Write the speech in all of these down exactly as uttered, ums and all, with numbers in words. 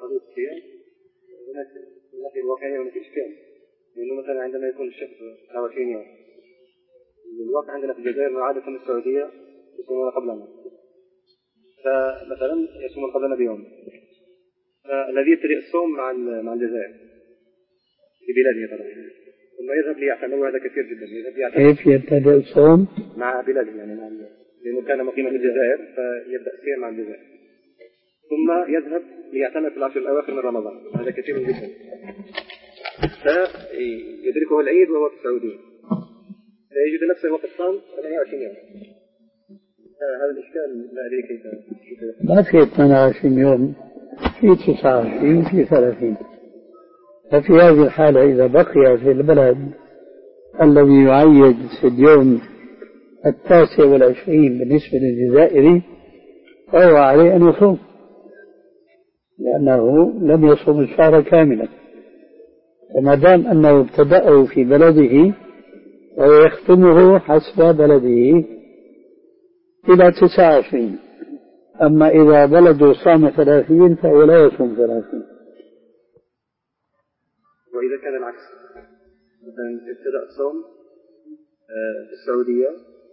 قضية الصيام هناك من الناحية الواقعية هناك إشكال، لأنه مثلا عندما يكون الشهر تسعة وعشرين يوم، الواقع عندنا في الجزائر عادة السعودية يصومون قبلنا، فمثلا يصومون قبلنا بيوم، فالذي يبتدئ الصوم مع مع الجزائر في بلاده طبعا، ثم يذهب ليعتمر، وهذا كثير جدا. يذهب ليعتمر كيف يبتدئ الصوم؟ مع بلاده، يعني مع لأنه كان مقيما في الجزائر فيبدأ الصيام مع الجزائر، ثم يذهب ليعتمر في العشر الأواخر من رمضان، هذا كثير جدا، فيدركه العيد وهو في السعودية، فيجد نفسه وقت صام ثمانية وعشرين يوم. هذا الإشكال لا أدري كيف ما في ثمانية وعشرين يوم، في تسعة وعشرين، في ثلاثين. ففي هذه الحالة إذا بقي في البلد الذي يعيد في اليوم التاسع والعشرين بالنسبة للجزائري فهو عليه أن يصوم، لأنه لم يصوم الشهر كاملا، وما دام أنه ابتدأه في بلده فهو يختمه حسب بلده إلى تسعة وعشرين. أما إذا بلده صام ثلاثين فهو لا يصوم ثلاثين. وإذا كان العكس، مثلا ابتدأ الصوم في السعودية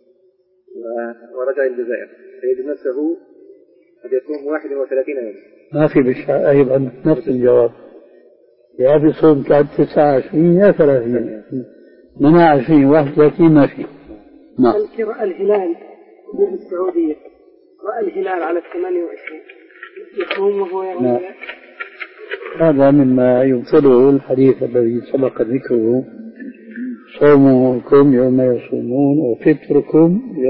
ورجع الجزائر فيجد نفسه قد يصوم واحد وثلاثين يوم، ما في بالشهر أيضا نفس الجواب، يا في صوم تسعة وعشرين يا ثلاثين، ثمانية وعشرين واحد وثلاثين ما في. نعم. رأى الهلال في السعودية، رأى الهلال على الثمانية وعشرين يصوم وهو يوم. هذا مما يبطله الحديث الذي سبق ذكره: صومكم يوم يصومون وفطركم